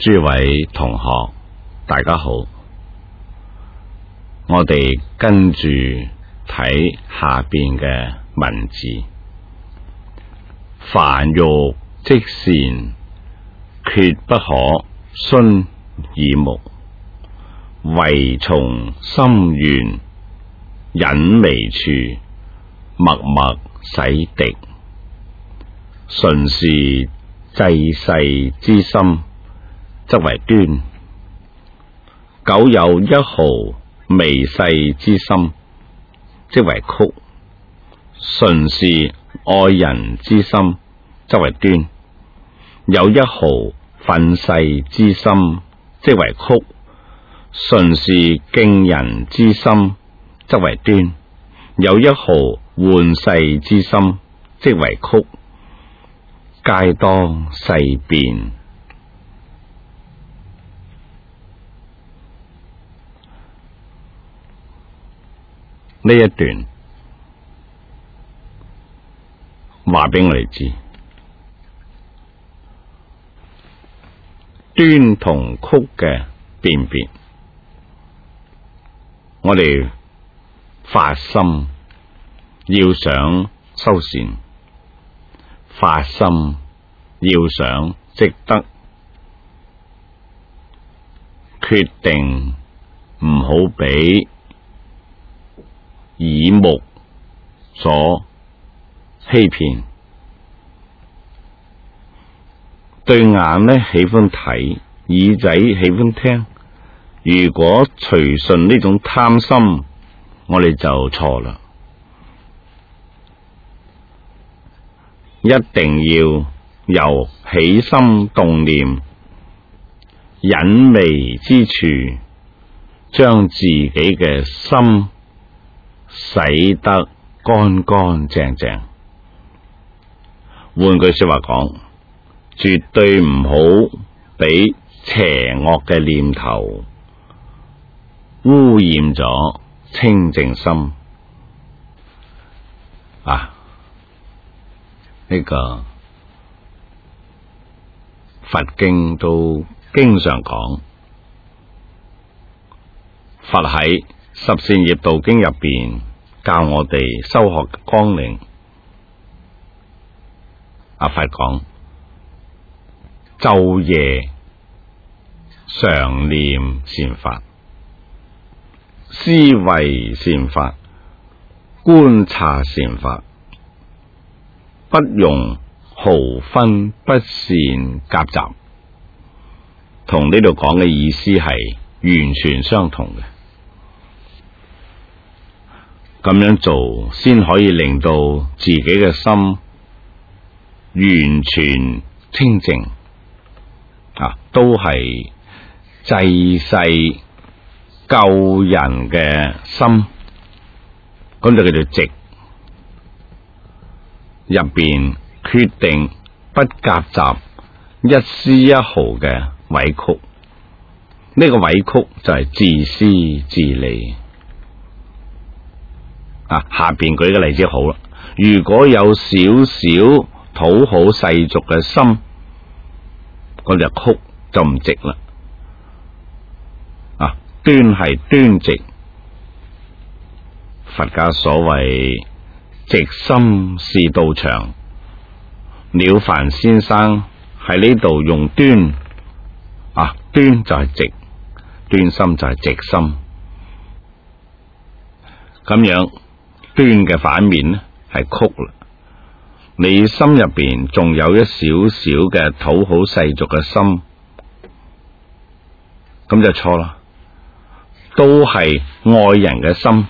諸位同學，大家好，我哋跟住睇下邊嘅文字。凡欲即善，決不可徇耳目，惟從心源，隱微處，默默洗滌，純是濟世之心，則為端。久有一毫微細之心，即為曲；純是愛人之心，則為端。有一毫憤世之心，即為曲；純是敬人之心，則為端。有一毫玩世之心，即為曲。皆當細辨。呢一段話俾我哋知，端同曲嘅辨別，我哋發心要想修善，發心要想積德，決定唔好俾耳目所欺騙。對眼呢喜歡睇，耳仔喜歡聽，如果隨順呢種貪心，我哋就錯啦。一定要由起心動念隱微之處，將自己嘅心洗得乾乾淨淨。換句說話講，絕對唔好俾邪惡嘅念頭污染咗清淨心。呢個佛經都經常講，佛喺十善業道經入邊教我哋修學嘅綱領。佛講晝夜常念善法，思維善法，觀察善法，不容毫分不善夾雜。同呢度講嘅意思係完全相同嘅。咁樣做先可以令到自己嘅心完全清淨，都係濟世救人嘅心，咁就叫做直。入邊決定不夾雜一絲一毫嘅委曲，呢個委曲就係自私自利。下邊舉個例子好啦，如果有少少討好世俗嘅心，嗰隻曲就唔直啦。端係端直，佛家所謂直心是道場。了凡先生喺呢度用端，端就係直，端心就係直心。咁樣端嘅反面呢係曲啦。你心入邊仲有一少少嘅討好世俗嘅心，咁就錯啦。都係愛人嘅心。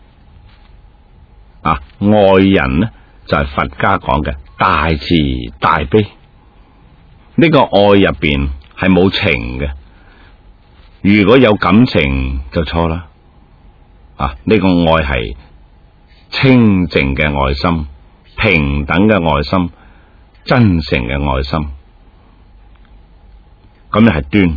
愛人呢就係佛家講嘅大慈大悲。呢個愛入邊係冇情嘅，如果有感情就錯啦。呢個愛係清淨嘅愛心，平等嘅愛心，真誠嘅愛心，咁就係端。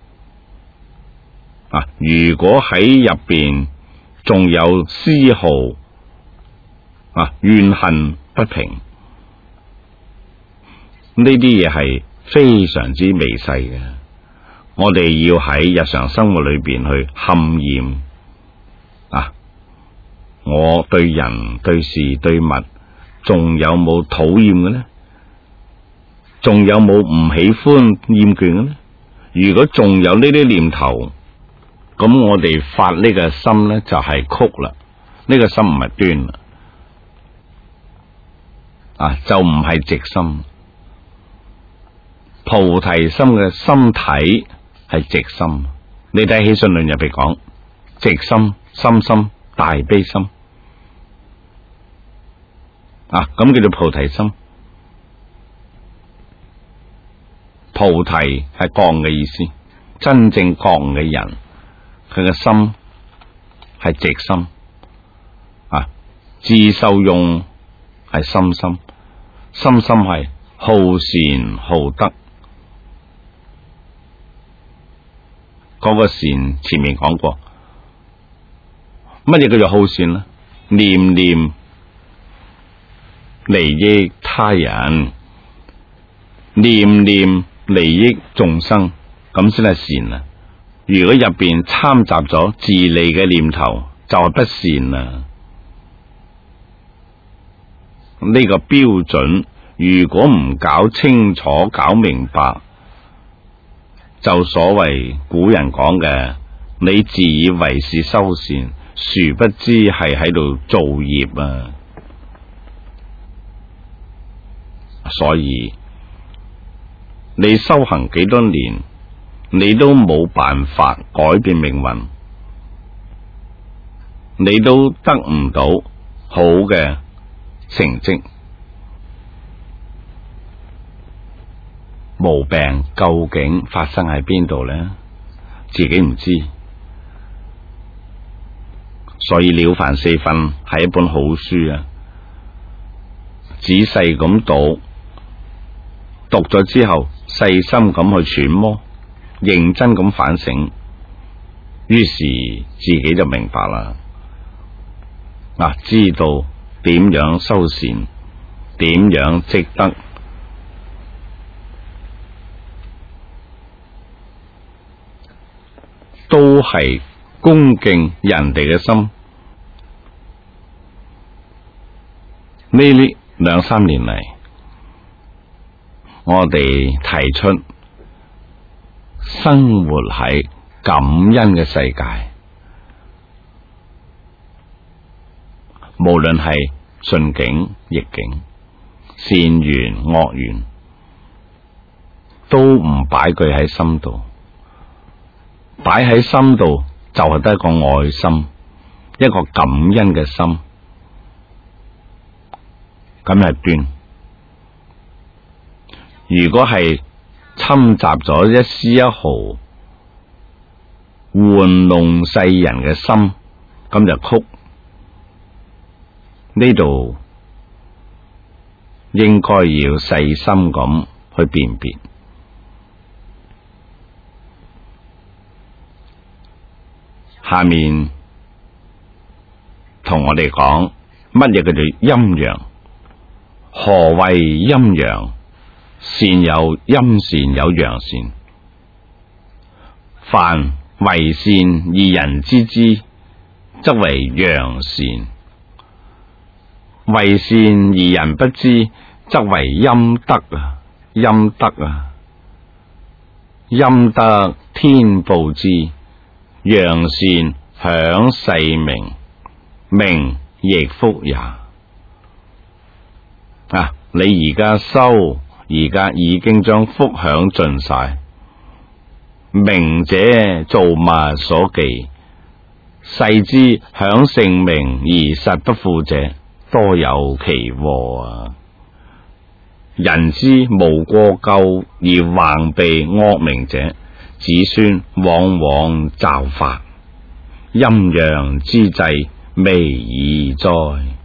如果喺入邊仲有絲毫怨恨不平，呢啲嘢係非常之微細嘅， 我哋要喺日常生活裏邊去勘驗啊，我對人對事對物仲有冇討厭嘅呢？仲有冇唔喜歡厭倦嘅呢？如果仲有呢啲念頭，咁我哋發呢個心呢，就係曲啦，呢個心唔係端啦，啊就唔係直心。菩提心嘅心體係直心，你睇起信論入邊講直心、心心、大悲心啊，咁叫做菩提心。菩提係覺悟嘅意思，真正覺悟嘅人，佢嘅心係直心啊，自受用係心心，心心係好善好德。嗰個善前面講過，乜嘢叫做好善呢？念念利益他人，念念利益眾生，咁先係善啊！如果入邊摻雜咗自利嘅念頭，就係不善啦。呢個標準如果唔搞清楚、搞明白，就所謂古人講嘅，你自以為是修善，殊不知係喺度造業啊！所以你修行幾多年，你都冇辦法改變命運，你都得唔到好嘅成績。毛病究竟發生喺邊度呢？自己唔知，所以了凡四訓係一本好書啊！仔細咁讀咗之後，細心咁去揣摩，認真咁反省，於是自己就明白啦。知道點樣修善，點樣積德。都係恭敬人哋嘅心。呢兩三年嚟，我哋提出生活喺感恩嘅世界，無論係順境逆境、善緣惡緣，都唔擺佢喺心度。擺喺心度就係得一個愛心，一個感恩嘅心，咁係端。如果係侵襲咗一絲一毫玩弄世人嘅心，咁就曲。呢度應該要細心咁去辨別。下面同我哋講乜嘢叫做陰陽？何謂陰陽？善有陰善，有陽善。凡為善而人知之，則為陽善；為善而人不知，則為陰德啊！陰德啊！陰德天報之。陽善享世名，名亦福也。你而家修，而家已經將福享盡晒。名者造物所忌，世之享盛名而實不富者，多有其禍啊！人之無過咎而橫避惡名者，子孫往往驟發，陰陽之際微矣哉！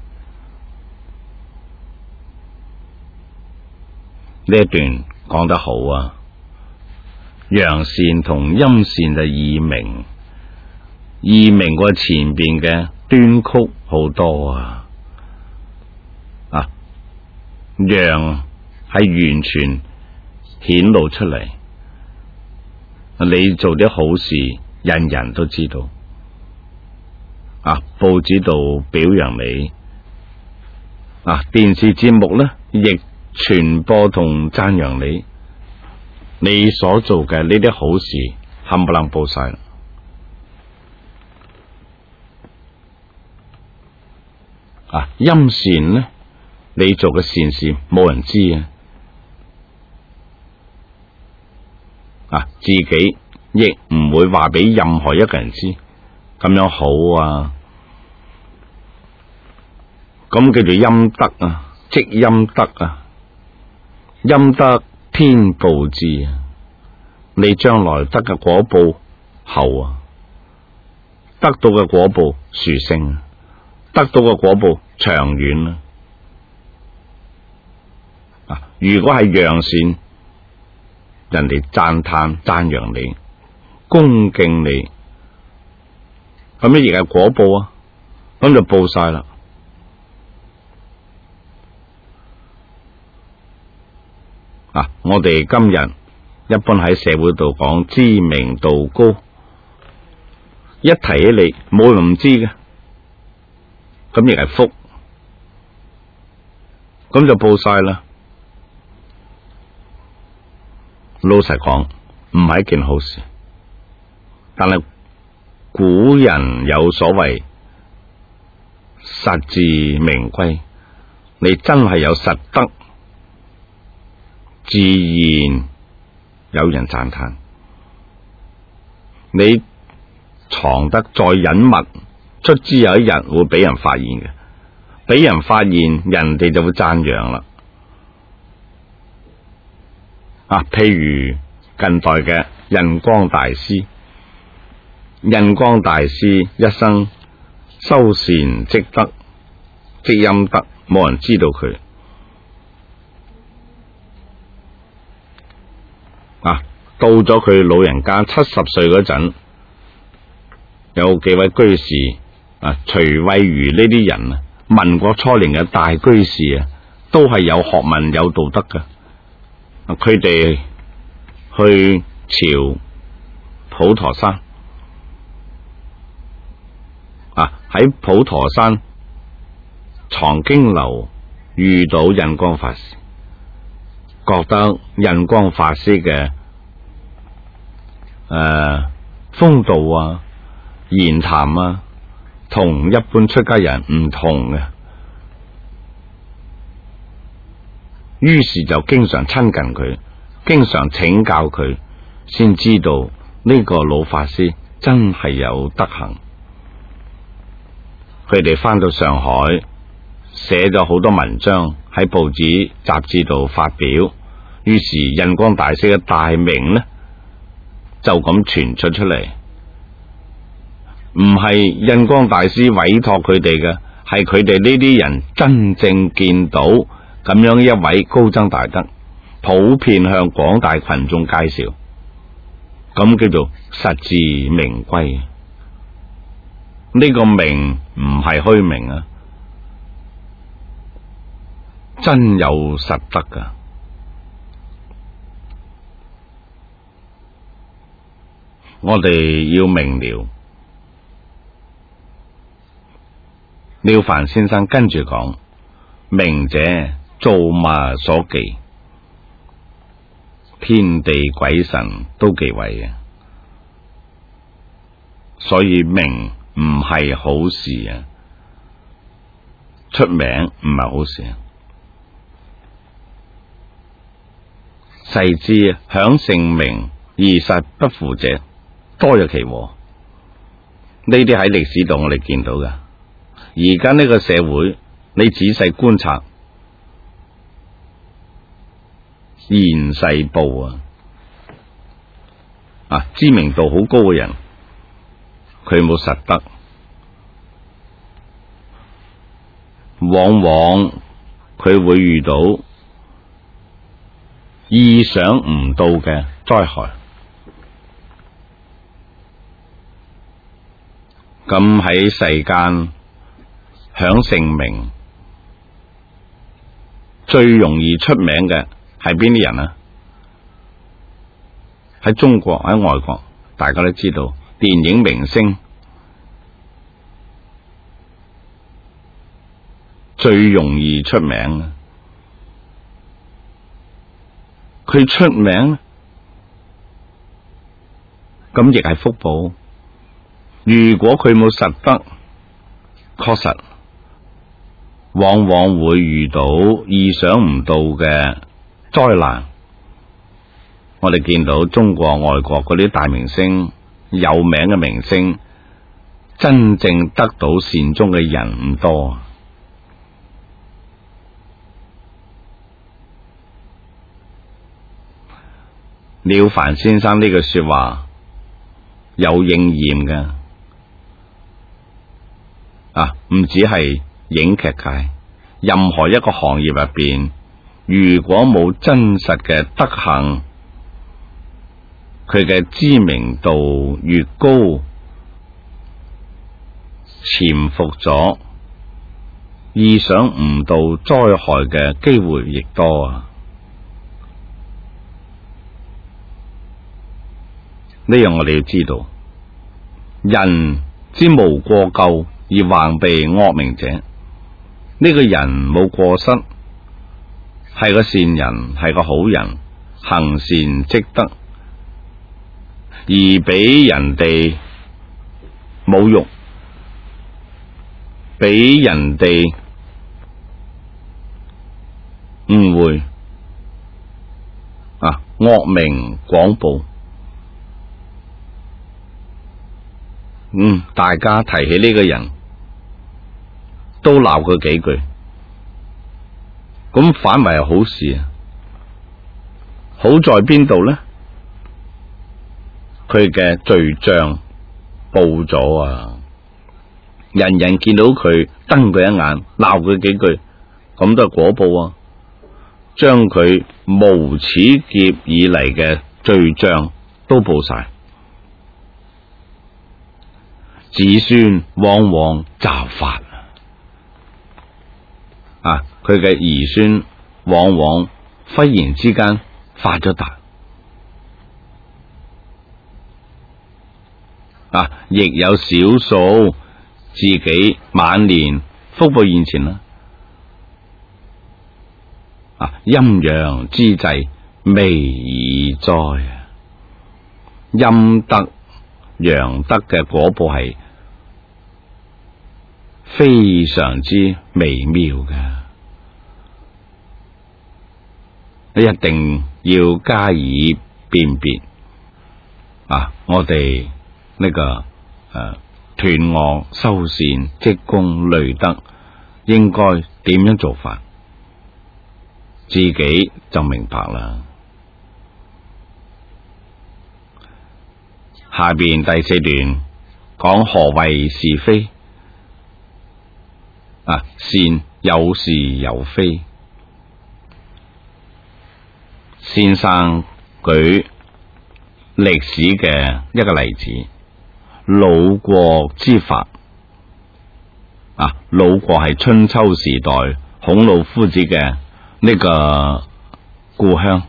呢一段講得好啊！陽善同陰善就異名，異名過前邊嘅端曲好多啊！陽係完全顯露出嚟。 你做啲好事，人人都知道，報紙度表揚你，電視節目呢亦傳播同讚揚你，你所做嘅呢啲好事冚唪唥報晒啦。陰善呢，你做嘅善事冇人知自己亦唔會話俾任何一個人知，咁樣好啊，咁叫做陰德積陰德陰德天報之你將來得嘅果報厚得到嘅果報殊勝，得到嘅果報長遠如果係揚善，人哋讚揚你，恭敬你，咁呢亦係果報咁就報晒啦。我哋今日一般喺社會度講知名度高，一提起你冇人唔知嘅，咁亦係福，咁就報晒啦。老實講，唔係一件好事，但係古人有所謂實至名歸，你真係有實德，自然有人讚嘆。你藏得再隱密，卒之有一日會俾人發現嘅，俾人發現，人哋就會讚揚啦。譬如近代嘅印光大師，印光大師一生修善積德積陰德，冇人知道佢。到咗佢老人家70歲嗰陣，有幾位居士徐慧如呢啲人民國初年嘅大居士都係有學問有道德嘅。佢哋去朝普陀山，喺普陀山藏經樓遇到印光法師，覺得印光法師嘅風度言談同一般出家人唔同嘅，於是就經常親近佢，經常請教佢，先知道呢個老法師真係有德行。佢哋翻到上海，寫咗好多文章喺報紙雜誌度發表，於是印光大師嘅大名呢就咁傳出嚟。唔係印光大師委託佢哋嘅，係佢哋呢啲人真正見到咁樣一位高僧大德，普遍向廣大群眾介紹，咁叫做實至名歸。呢個名唔係虛名真有實德噶。我哋要明了。廖凡先生跟住講，名者造物所忌，天地鬼神都忌諱所以名唔係好事出名唔係好事。世之享盛名而實不符者，多有其禍。呢啲喺歷史度我哋見到嘅。而家呢個社會，你仔細觀察現世報知名度好高嘅人，佢冇實德，往往佢會遇到意想唔到嘅災害。咁喺世間享盛名最容易出名嘅係邊啲人係喺中國喺外國，大家都知道電影明星最容易出名，佢出名咁亦係福報。如果佢冇實德，確實往往會遇到意想唔到嘅災難。我哋見到中國外國嗰啲大明星、有名嘅明星，真正得到善終嘅人唔多。了凡先生呢句說話有應驗嘅，唔止係影劇界，任何一個行業入邊，如果冇真實嘅德行，佢嘅知名度越高，潛伏咗意想唔到災害嘅機會亦多啊！呢樣我哋要知道，人之無過咎而橫被惡名者，呢個人冇過失，係個善人，係個好人，行善積德，而俾人哋侮辱，俾人哋誤會，惡名廣布。大家提起呢個人，都鬧佢幾句，咁反為係好事啊！好在邊度呢？佢嘅罪賬報咗啊！人人見到佢瞪佢一眼，鬧佢幾句，咁都係果報啊！將佢無始劫以嚟嘅罪賬都報晒。子孫往往驟發佢嘅兒孫往往忽然之間發咗達亦有少數自己晚年福報現前啦。陰陽之際微已哉，陰德陽德嘅果報係非常之微妙嘅，你一定要加以辨別。我哋呢個斷惡修善積功累德應該點樣做法，自己就明白啦。下邊第四段講何謂是非。善有是有非。先生舉歷史嘅一個例子，魯國之法。魯國係春秋時代孔老夫子嘅呢個故鄉。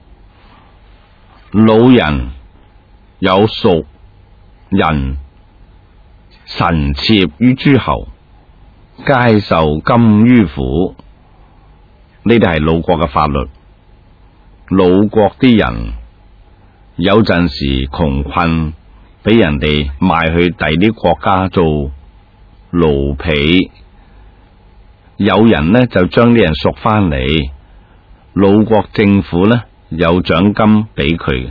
魯人有蜀人臣妾於諸侯，皆受金於府。呢啲係魯國嘅法律。魯國啲人有陣時窮困，俾人哋賣去第啲國家做奴婢，有人呢就將啲人贖翻嚟，魯國政府呢有獎金俾佢。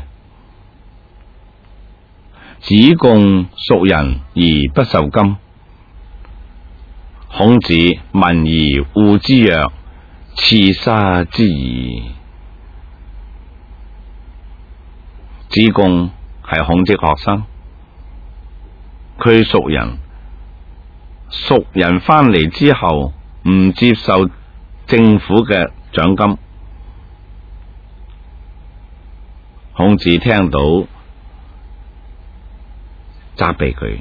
子貢贖人而不受金。孔子聞而惡之曰：刺殺之矣。子貢係孔子學生，佢贖人翻嚟之後唔接受政府嘅獎金，孔子聽到責備佢。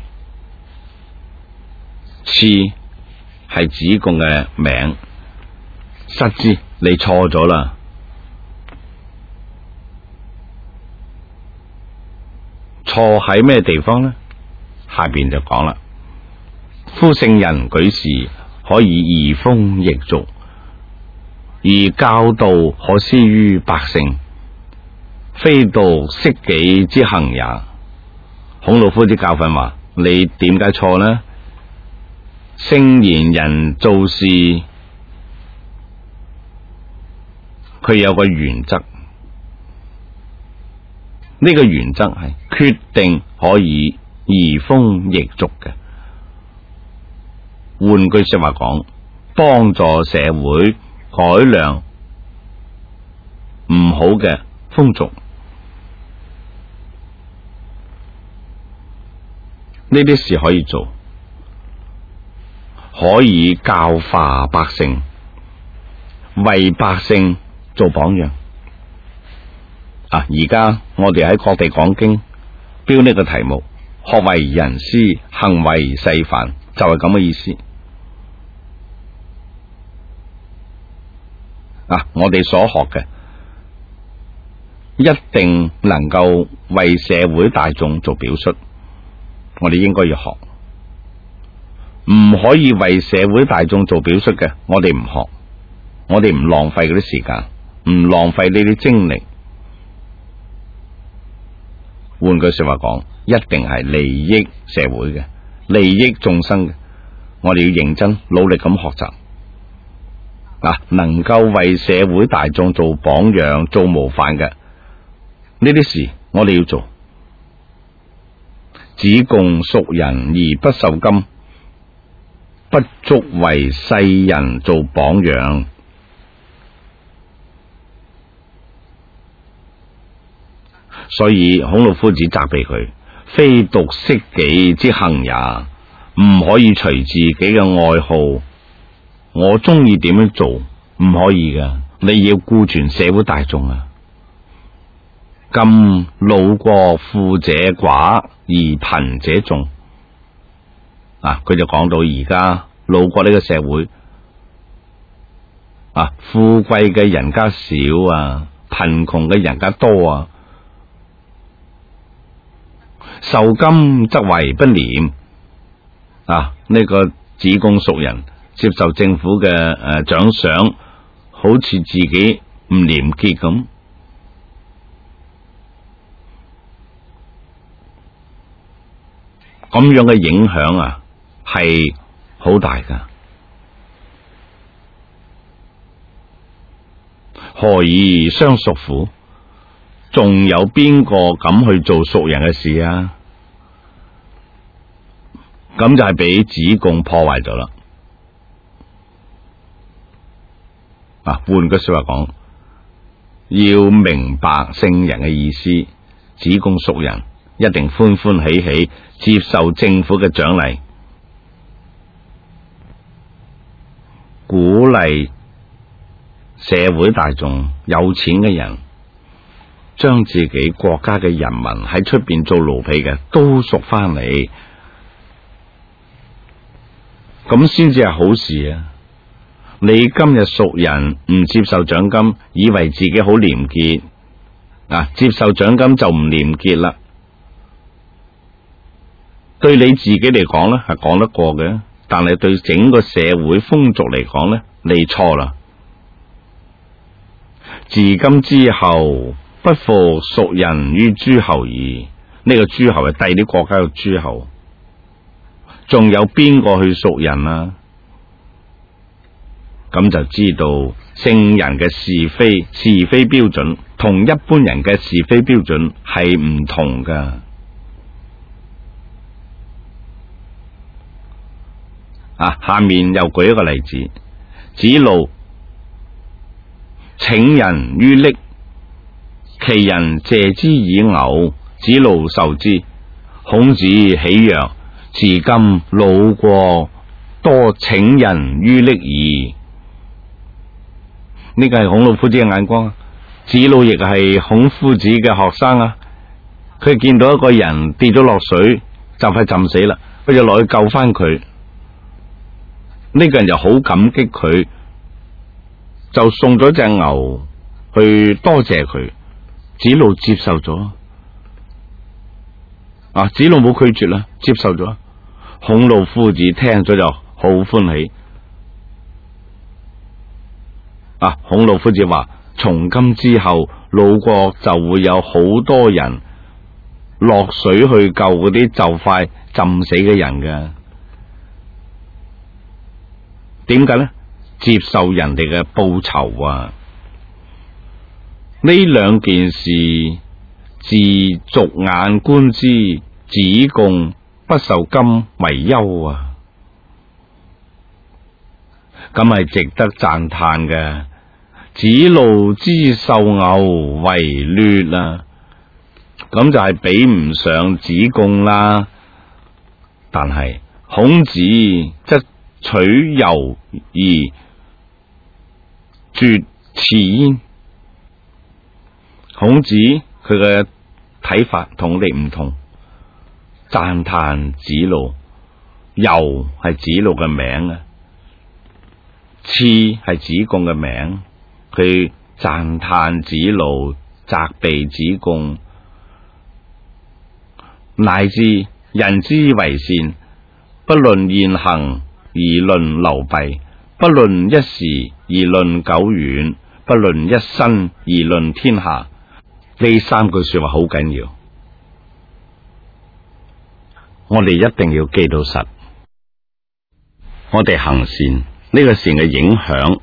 刺係子貢嘅名，失之，你錯咗啦。 錯喺咩地方呢？下邊就講啦，夫聖人舉事可以移風易俗，而教導可施於百姓，非獨適己之行也。孔老夫子教訓話：你點解錯呢？聖賢人做事，佢有個原則，呢個原則係決定可以移風易俗嘅。換句說話講，幫助社會改良唔好嘅風俗，呢啲事可以做，可以教化百姓，為百姓做榜樣。而家我哋喺各地講經，標呢個題目，學為人師，行為示範，就係咁嘅意思。我哋所學嘅一定能夠為社會大眾做表率，我哋應該要學。唔可以為社會大眾做表率嘅，我哋唔學，我哋唔浪費嗰啲時間，唔浪費呢啲精力。換句說話講，一定係利益社會嘅，利益眾生嘅，我哋要認真努力咁學習。能夠為社會大眾做榜樣、做模範嘅呢啲事，我哋要做。只供蜀人而不受金，不足為世人做榜樣。所以孔老夫子責備佢，非獨適己之行也，唔可以隨自己嘅愛好。我中意點樣做，唔可以噶，你要顧全社會大眾啊！今魯國富者寡而貧者眾，佢就講到而家魯國呢個社會，富貴嘅人家少啊，貧窮嘅人家多啊，受金則為不廉。呢個只供蜀人接受政府嘅獎賞，好似自己唔廉潔咁。咁樣嘅影響係好大噶。何以相屬乎？仲有邊個敢去做蜀人嘅事啊？咁就係俾子貢破壞咗啦。換句說話講，要明白聖人嘅意思，子貢蜀人一定歡歡喜喜接受政府嘅獎勵，鼓勵社會大眾有錢嘅人將自己國家嘅人民喺出邊做奴婢嘅都贖翻嚟，咁先至係好事啊！你今日蜀人唔接受獎金，以為自己好廉潔，接受獎金就唔廉潔啦。對你自己嚟講呢係講得過嘅，但係對整個社會風俗嚟講呢，你錯啦。自今之後，不復蜀人於諸侯矣。呢個諸侯係第啲國家嘅諸侯，仲有邊個去蜀人啊？咁就知道聖人嘅是非標準同一般人嘅是非標準係唔同噶。下面又舉一個例子，子路請人於驪，其人謝之以牛，子路受之。孔子喜曰：自今魯國多請人於驪矣。呢個係孔老夫子嘅眼光，子路亦係孔夫子嘅學生啊。佢見到一個人跌咗落水，就快浸死啦，佢就落去救翻佢。呢個人就好感激佢，就送咗隻牛去多謝佢。子路接受咗， 子路冇拒絕啦，接受咗。孔老夫子聽咗就好歡喜。孔老夫子話：從今之後，魯國就會有好多人落水去救嗰啲就快浸死嘅人嘅。點解呢？接受人哋嘅報酬啊！呢兩件事，自俗眼觀之，子貢不受今為憂啊！咁係值得讚嘆嘅。子路之瘦牛為劣啦，咁就係比唔上子貢啦。但係孔子則取柔而絕次焉。孔子佢嘅睇法同我哋唔同，讚嘆子路。柔係子路嘅名啊，次係子貢嘅名。佢讚嘆子路，責備子貢，乃至人之為善，不論現行而論流弊，不論一時而論久遠，不論一身而論天下。呢三句說話好緊要，我哋一定要記到實。我哋行善，呢個善嘅影響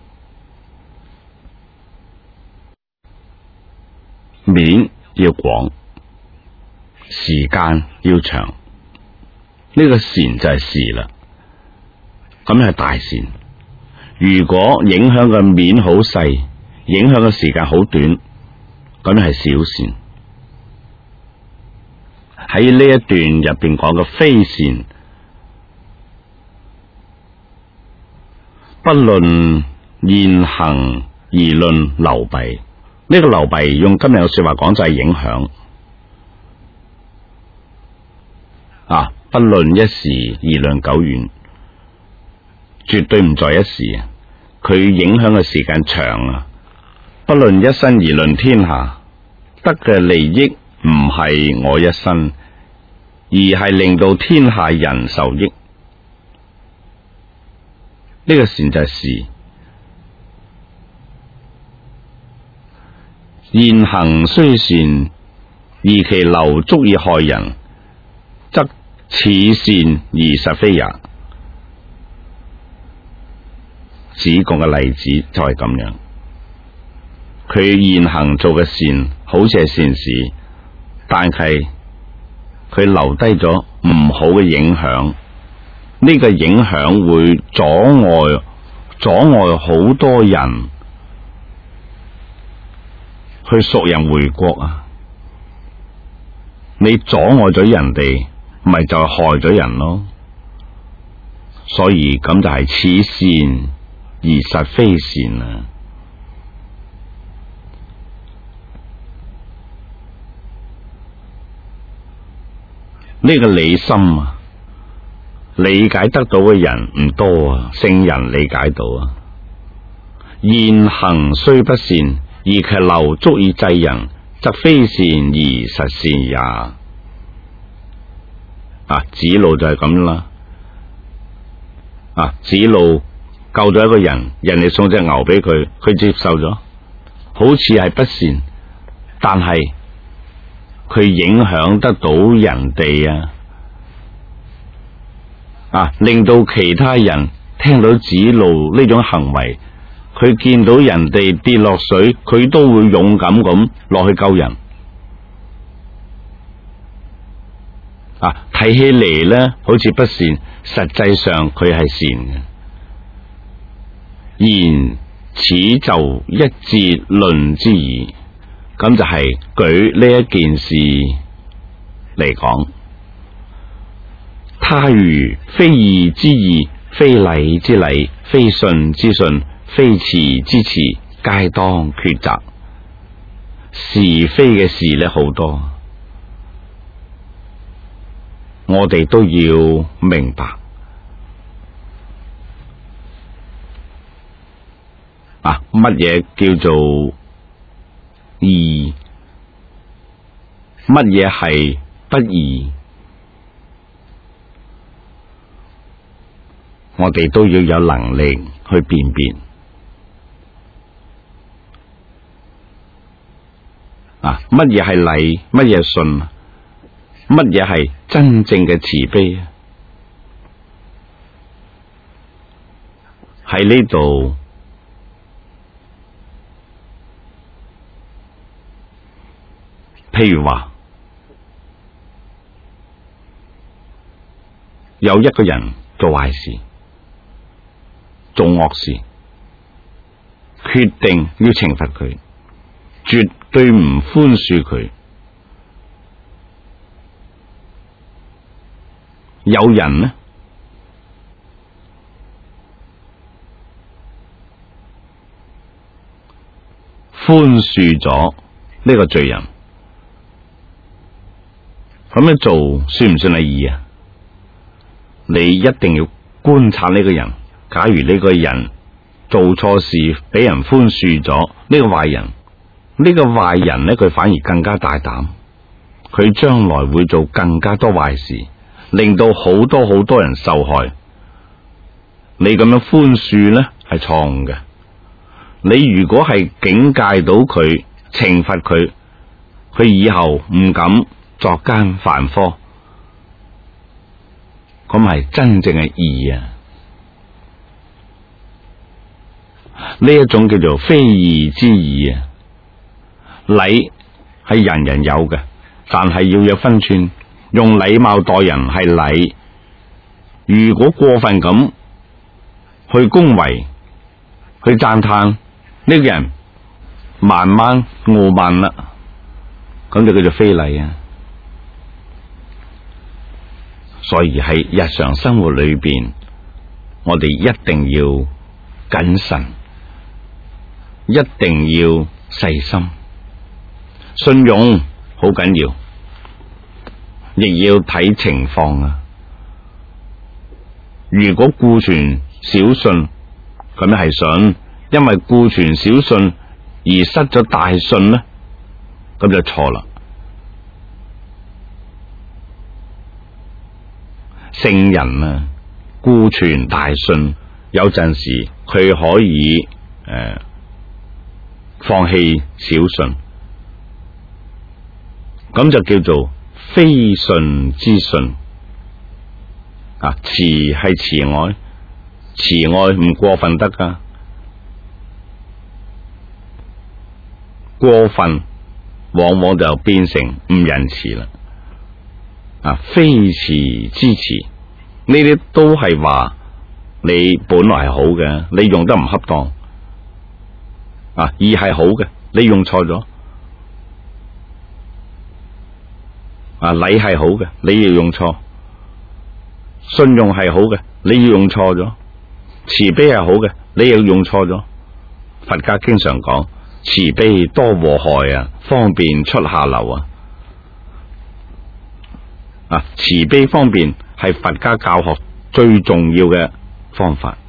面要廣，時間要長，呢個善就係事啦。咁係大善。如果影響嘅面好細，影響嘅時間好短，咁係小善。喺呢一段入邊講嘅非善，不論現行而論流弊。呢個流弊用今日嘅說話講就係影響。不論一時而論久遠，絕對唔在一時，佢影響嘅時間長啊。不論一身而論天下，得嘅利益唔係我一身，而係令到天下人受益。呢個善就係事。現行雖善，而其流足以害人，則此善而實非也。子貢嘅例子就係咁樣，佢現行做嘅善好似係善事，但係佢留低咗唔好嘅影響，呢個影響會阻礙好多人去贖人回國啊！你阻礙咗人哋，咪就係害咗人咯。所以咁就係此善而實非善啊！呢個理心啊，理解得到嘅人唔多啊，聖人理解到啊。現行雖不善，而其流足以濟人，則非善而實善也。子路就係咁啦。子路救咗一個人，人哋送隻牛俾佢，佢接受咗，好似係不善，但係佢影響得到人哋令到其他人聽到子路呢種行為，佢見到人哋跌落水，佢都會勇敢咁落去救人。睇起嚟呢好似不善，實際上佢係善嘅。然此就一節論之矣。咁就係舉呢一件事嚟講，他如非義之義，非禮之禮，非信之信，非辭之辭，皆當抉擇。是非嘅事呢好多，我哋都要明白。乜嘢叫做義？乜嘢係不義，我哋都要有能力去辨別。乜嘢係禮？乜嘢係信？乜嘢係真正嘅慈悲？喺呢度，譬如話有一個人做壞事、做惡事，決定要懲罰佢，絕對唔寬恕佢。有人呢，寬恕咗呢個罪人，咁樣做算唔算係義啊？你一定要觀察呢個人，假如呢個人做錯事，俾人寬恕咗，呢個壞人，呢個壞人呢，佢反而更加大膽，佢將來會做更加多壞事，令到好多人受害。你咁樣寬恕呢，係錯誤嘅。你如果係警戒到佢，懲罰佢，佢以後唔敢作奸犯科，咁係真正嘅義啊！呢一種叫做非義之義啊！禮係人人有嘅，但係要有分寸，用禮貌待人係禮。如果過分咁去恭維、去讚嘆呢個人，慢慢傲慢啦，咁就叫做非禮啊！所以喺日常生活裏邊，我哋一定要謹慎，一定要細心，信用好緊要，亦要睇情況啊！如果顧全小信，咁樣係信，因為顧全小信而失咗大信呢，咁就錯啦。聖人啊，顧全大信，有陣時佢可以放棄小信，咁就叫做非信之信。慈係慈愛，慈愛唔過分得噶，過分往往就變成唔仁慈啦。非慈之慈，呢啲都係話你本來係好嘅，你用得唔恰當。義係好嘅，你用錯咗。禮係好嘅，你要用錯。信用係好嘅，你要用錯咗。慈悲係好嘅，你要用錯咗。佛家經常講慈悲多禍害啊，方便出下流啊。慈悲方便係佛家教學最重要嘅方法。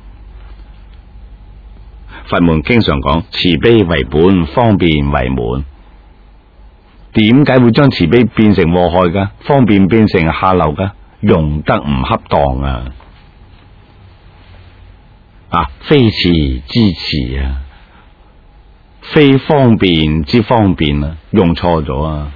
佛門經常講慈悲為本，方便為門。點解會將慈悲變成禍害噶？方便變成下流噶？用得唔恰當啊！非慈之慈啊，非方便之方便啊，用錯咗啊！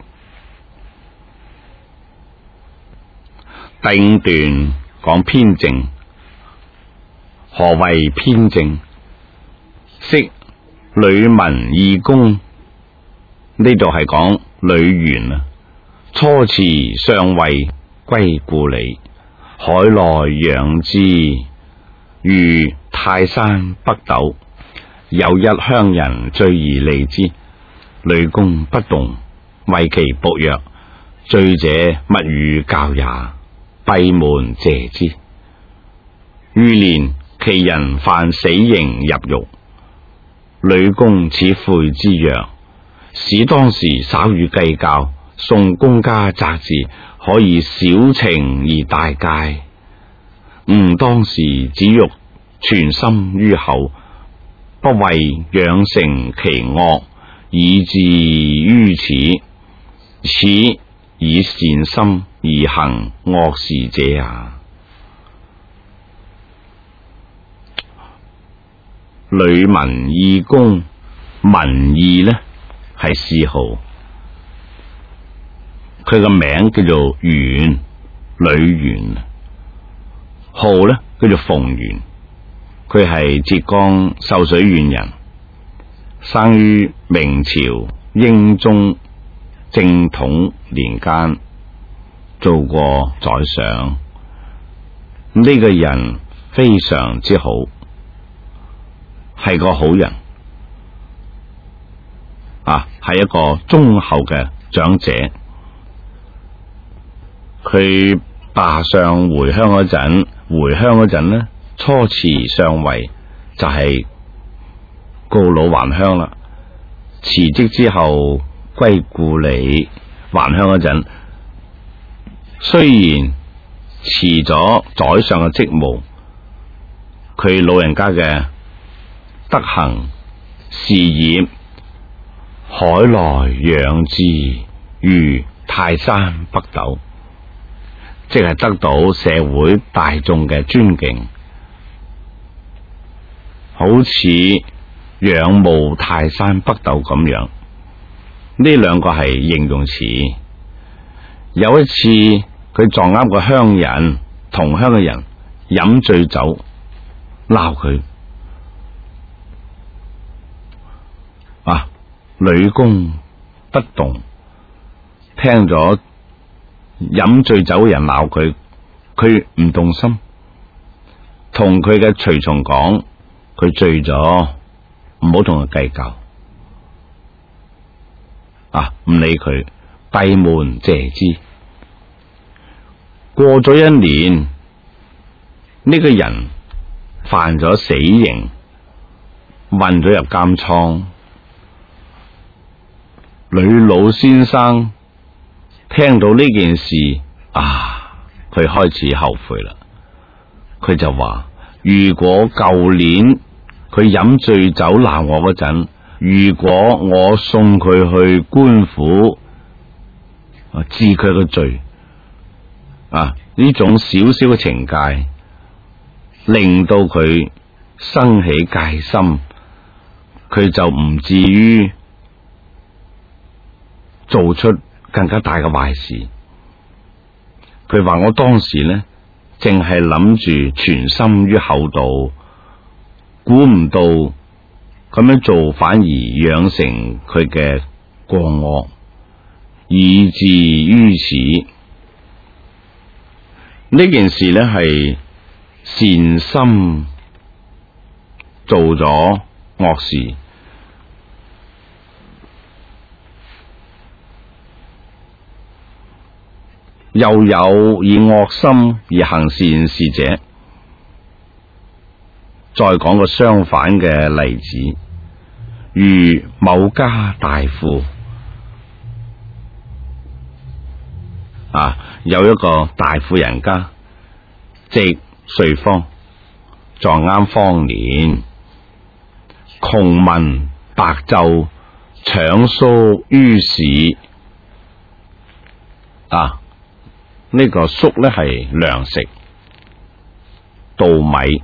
第五段講偏正，何謂偏正？昔呂文義公，呢度係講呂元啊，初辭上位歸故里，海內仰之，如泰山北斗，有一鄉人醉而離之。呂公不動，謂其僕曰：醉者勿與教也，閉門謝之。餘年其人犯死刑入獄，呂公始悔之曰：使當時稍予計較，送公家宅治，可以小情而大戒。吾當時只欲全心於後，不為養成其惡，以至於此。此以善心而行惡事者啊！呂文義公，文義呢係諡號，佢個名叫做元，呂元，號呢叫做鳳元，佢係浙江秀水縣人，生於明朝英宗正統年間，做過宰相。呢個人非常之好，係個好人啊，係一個忠厚嘅長者。佢罷相回鄉嗰陣呢，初辭上位就係告老還鄉啦。辭職之後歸故里還鄉嗰陣，雖然辭咗宰相嘅職務，佢老人家嘅德行事業，海內仰之如泰山北斗，即係得到社會大眾嘅尊敬，好似仰慕泰山北斗咁樣。呢兩個係形容詞。有一次佢撞啱個鄉人，同鄉嘅人飲醉酒，鬧佢啊！呂公不動，聽咗飲醉酒嘅人鬧佢，佢唔動心，同佢嘅隨從講，佢醉咗，唔好同佢計較啊！唔理佢，閉門謝之。過咗一年，呢個人犯咗死刑，運咗入監倉。呂老先生聽到呢件事啊，佢開始後悔啦。佢就話：如果舊年佢飲醉酒鬧我嗰陣，如果我送佢去官府治佢個罪啊，呢種小小嘅懲戒令到佢生起戒心，佢就唔至於做出更加大嘅壞事。佢話我當時呢，淨係諗住全心於厚道，估唔到咁樣做反而養成佢嘅過惡，以至於此。呢件事呢係善心做咗惡事，又有以惡心而行善事者。再講個相反嘅例子，如某家大富啊，有一個大富人家，值歲方，撞啱荒年，窮民白晝搶粟於市啊！呢個粟呢係糧食，稻米。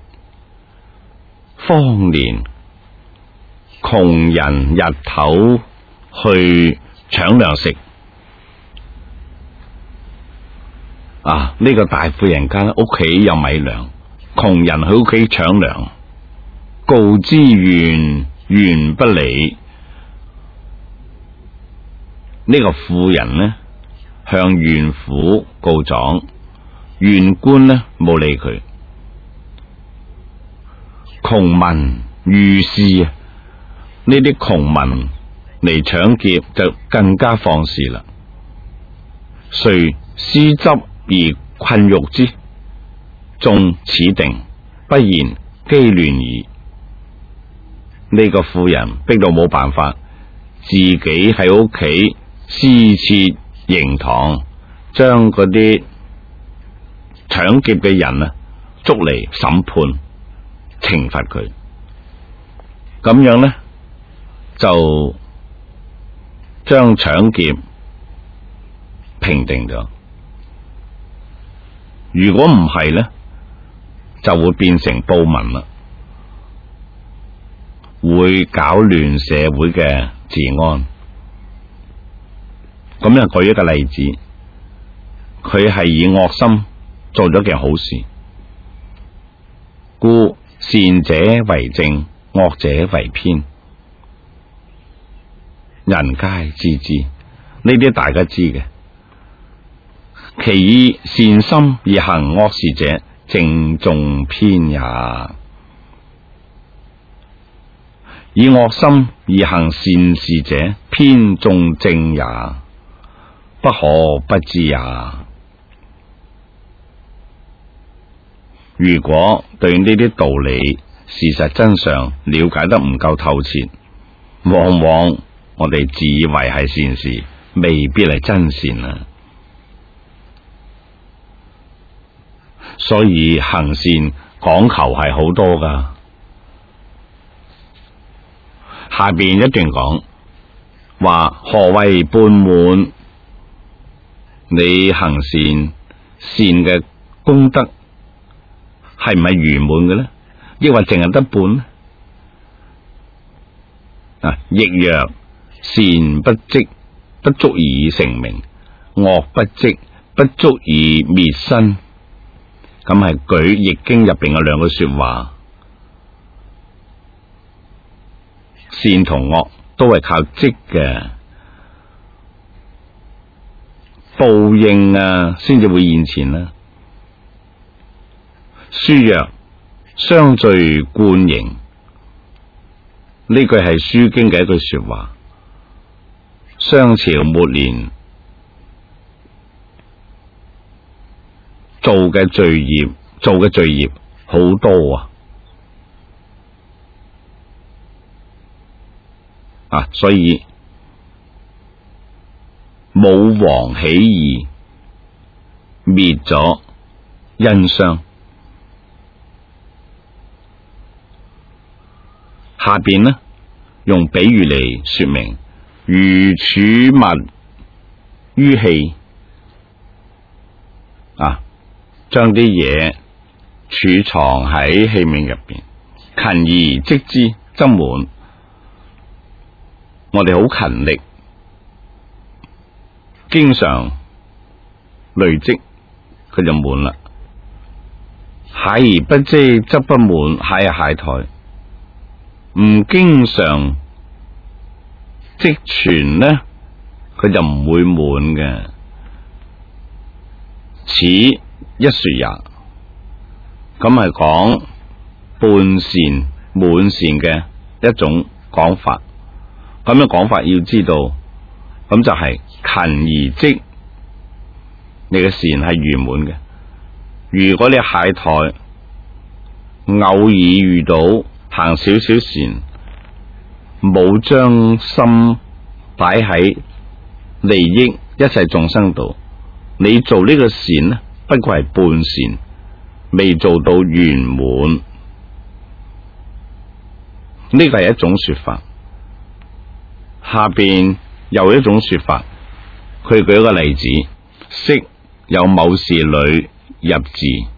荒年，窮人日頭去搶糧食啊！呢個大富人家屋企有米糧，窮人去屋企搶糧，告知縣，縣不理。呢個富人呢，向縣府告狀，縣官呢冇理佢。窮民遇事啊，呢啲窮民嚟搶劫就更加放肆啦。誰施執而困辱之，縱此定，不然機亂矣。呢個婦人逼到冇辦法，自己喺屋企施設刑堂，將嗰啲搶劫嘅人啊捉嚟審判。懲罰佢，咁樣呢，就將搶劫平定咗。如果唔係呢，就會變成暴民啦，會搞亂社會嘅治安。咁樣舉一個例子，佢係以惡心做咗件好事，故善者為正，惡者為偏，人皆知之，呢啲大家知嘅。其以善心而行惡事者，正中偏也；以惡心而行善事者，偏中正也，不可不知也。如果對呢啲道理、事實真相了解得唔夠透徹，往往我哋自以為係善事，未必係真善啊。所以行善講求係好多噶。下邊一段講話，何謂半滿？你行善嘅功德係唔係圓滿嘅呢？抑或淨係得半呢？亦若善不積，不足以成名；惡不積，不足以滅身。咁係舉易經入邊嘅兩句說話，善同惡都係靠積嘅，報應先至會現前啦。書曰：相聚貫盈，呢句係書經嘅一句說話。商朝末年做嘅罪業好多所以武王起義滅咗殷商。下邊呢，用比喻嚟說明，如儲物於器將啲嘢儲藏喺器皿入邊，勤而積之則滿。我哋好勤力，經常累積，佢就滿啦。懈而不積則不滿，懈係懈怠，唔經常積存呢，佢就唔會滿嘅。此一說也，咁係講半善滿善嘅一種講法。咁樣講法要知道，咁就係勤而積，你嘅善係圓滿嘅。如果你懈怠，偶爾遇到行少少善，冇將心擺喺利益一切眾生度，你做呢個善呢，不過係半善，未做到圓滿。呢個係一種說法。下邊又一種說法，佢舉一個例子，昔有某侍女入寺，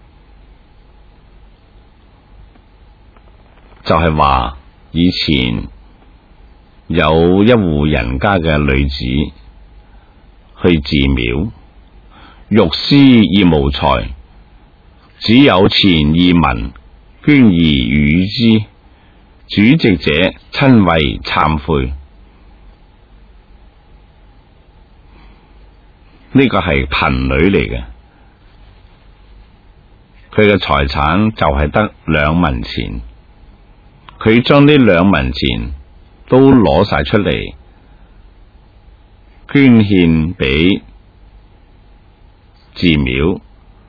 就係話以前有一戶人家嘅女子去寺廟，欲施而無財，只有錢二文，捐而與之，主席者親為懺悔。呢個係貧女嚟嘅，佢嘅財產就係得2文錢，佢將呢2文錢都攞晒出嚟捐獻俾寺廟，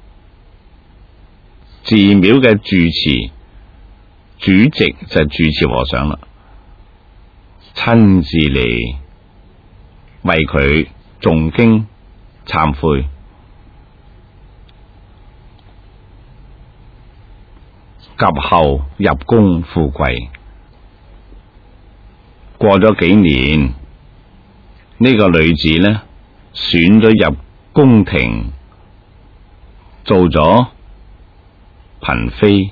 寺廟嘅住持主席就係住持和尚啦，親自嚟為佢誦經懺悔，及後入宮富貴。過咗幾年，呢個女子呢選咗入宮廷，做咗嬪妃，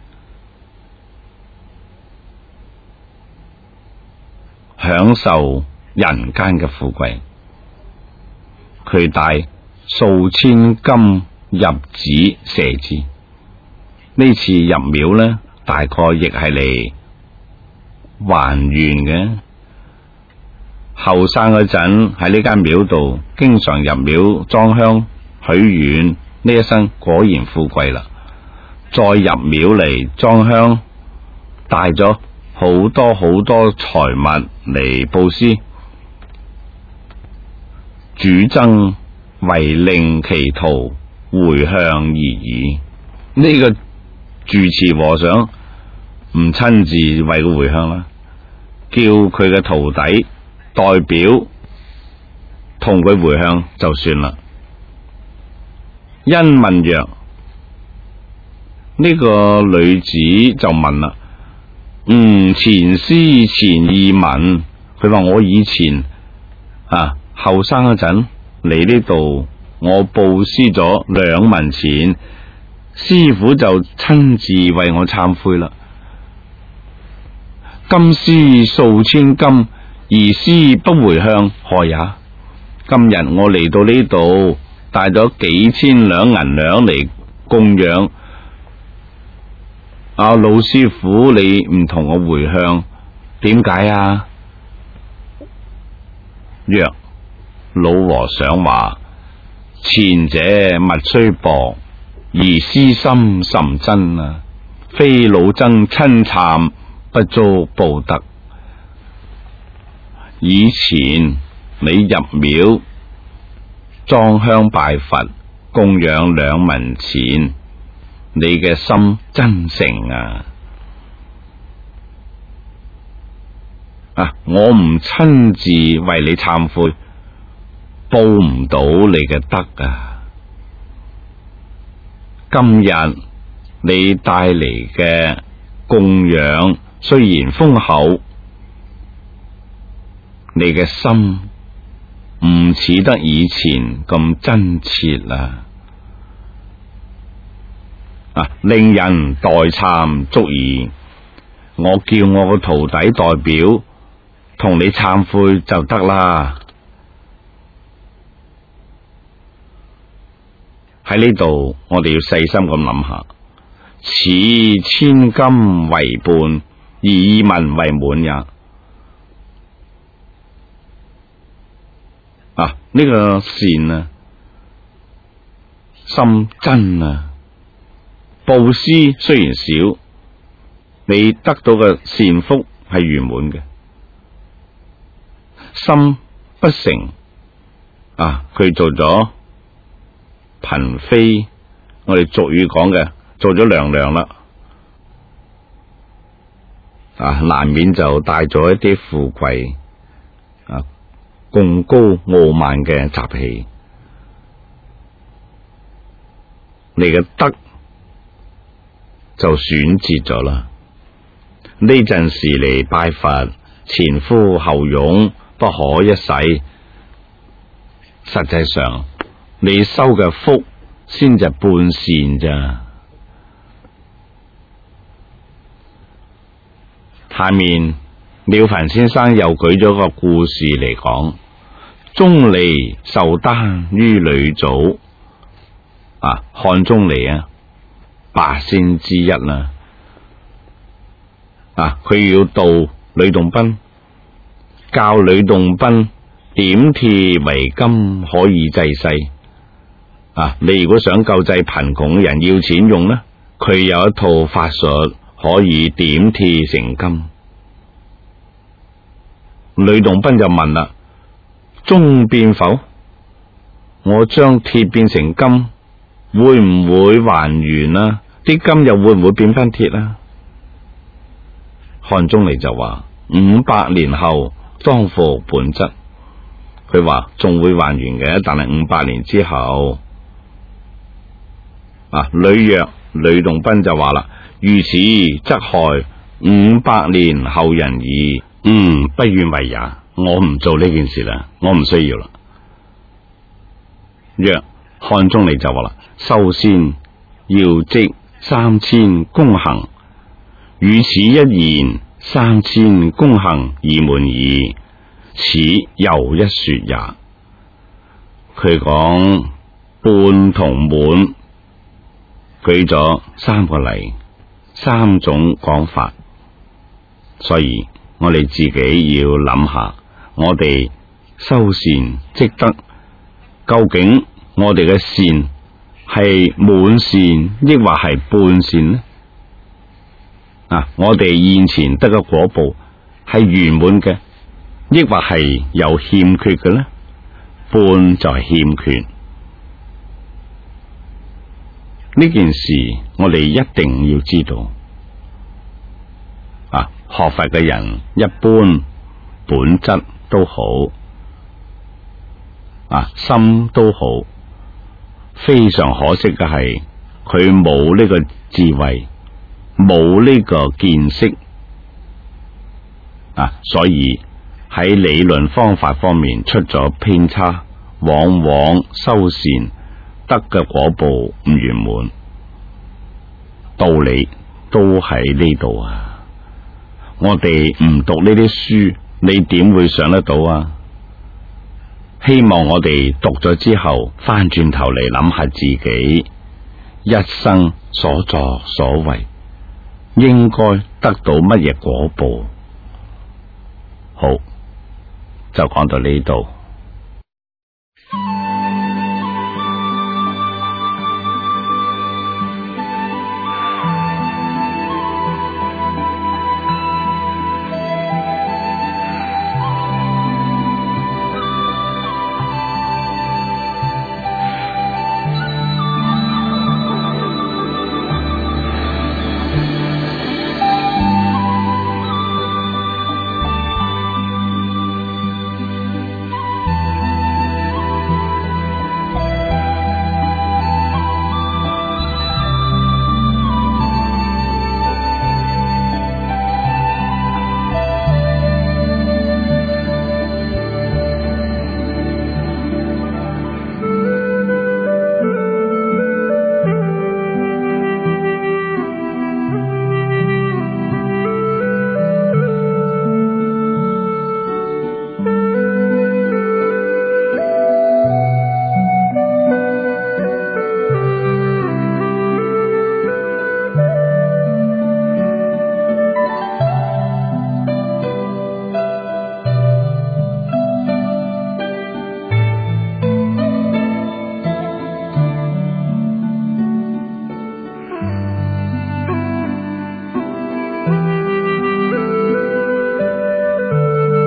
享受人間嘅富貴。佢帶數千金入寺射之，呢次入廟呢，大概亦係嚟還願嘅。後生嗰陣喺呢間廟度，經常入廟裝香許願，呢一生果然富貴啦。再入廟嚟裝香，帶咗好多好多財物嚟布施，主僧為令其途回向而已。呢個住持和尚唔親自為佢回向啦，叫佢嘅徒弟代表同佢回向就算啦。因問曰，呢個女子就問啦：前師前意聞，佢話我以前後生嗰陣嚟呢度，我布施咗2文錢，師父就親自為我懺悔啦。今施數千金，而師不回向，何也？今日我嚟到呢度，帶咗幾千兩銀兩嚟供養，老師傅你唔同我回向，點解啊？曰：老和尚話，前者物雖薄，而施心甚真啊，非老僧親懺不足報德。以前你入廟裝香拜佛，供養2文錢，你嘅心真誠啊！我唔親自為你懺悔，報唔到你嘅德啊！今日你帶嚟嘅供養雖然豐厚，你嘅心唔似得以前咁真切啦。令人代懺足矣，我叫我個徒弟代表同你懺悔就得啦。喺呢度，我哋要細心咁諗下，此千金為伴，而意文為滿也。呢個善啊，心真啊，布施雖然少，你得到嘅善福係圓滿嘅。心不誠佢做咗嬪妃，我哋俗語講嘅做咗娘娘啦，難免就帶咗一啲富貴貢高傲慢嘅習氣，你嘅德就損折咗啦。呢陣時嚟拜佛，前呼後擁，不可一世。實際上，你修嘅福先至半善咋。下面了凡先生又舉咗個故事嚟講，鍾離受單於呂祖，漢鍾離8仙之一啦。佢要度呂洞賓，教呂洞賓點鐵為金可以濟世。你如果想救濟貧窮嘅人要錢用呢，佢有一套法術可以點鐵成金。呂洞賓就問啦：中變否？我將鐵變成金，會唔會還原啊？啲金又會唔會變翻鐵啊？漢鍾離就話：500年後當復本質。佢話仲會還原嘅，但係500年之後。呂曰：呂洞賓就話啦：如此則害500年後人矣。不願為也，我唔做呢件事啦，我唔需要啦。 曰：漢中嚟就話啦，修仙要積3000功行，與此一言，3000功行而滿矣。此又一說也。佢講半同滿，舉咗3個例，3種講法，所以我哋自己要諗下，我哋修善積德，究竟我哋嘅善係滿善抑或係半善呢？我哋現前得嘅果報係圓滿嘅，抑或係有欠缺嘅呢？半就係欠缺。呢件事我哋一定要知道。學佛嘅人一般本質都好，心都好，非常可惜嘅係佢冇呢個智慧，冇呢個見識，所以喺理論方法方面出咗偏差，往往修善得嘅果報唔圓滿。道理都喺呢度啊！我哋唔讀呢啲書，你點會想得到啊？希望我哋讀咗之後，翻轉頭嚟諗下自己一生所作所為，應該得到乜嘢果報。好，就講到呢度。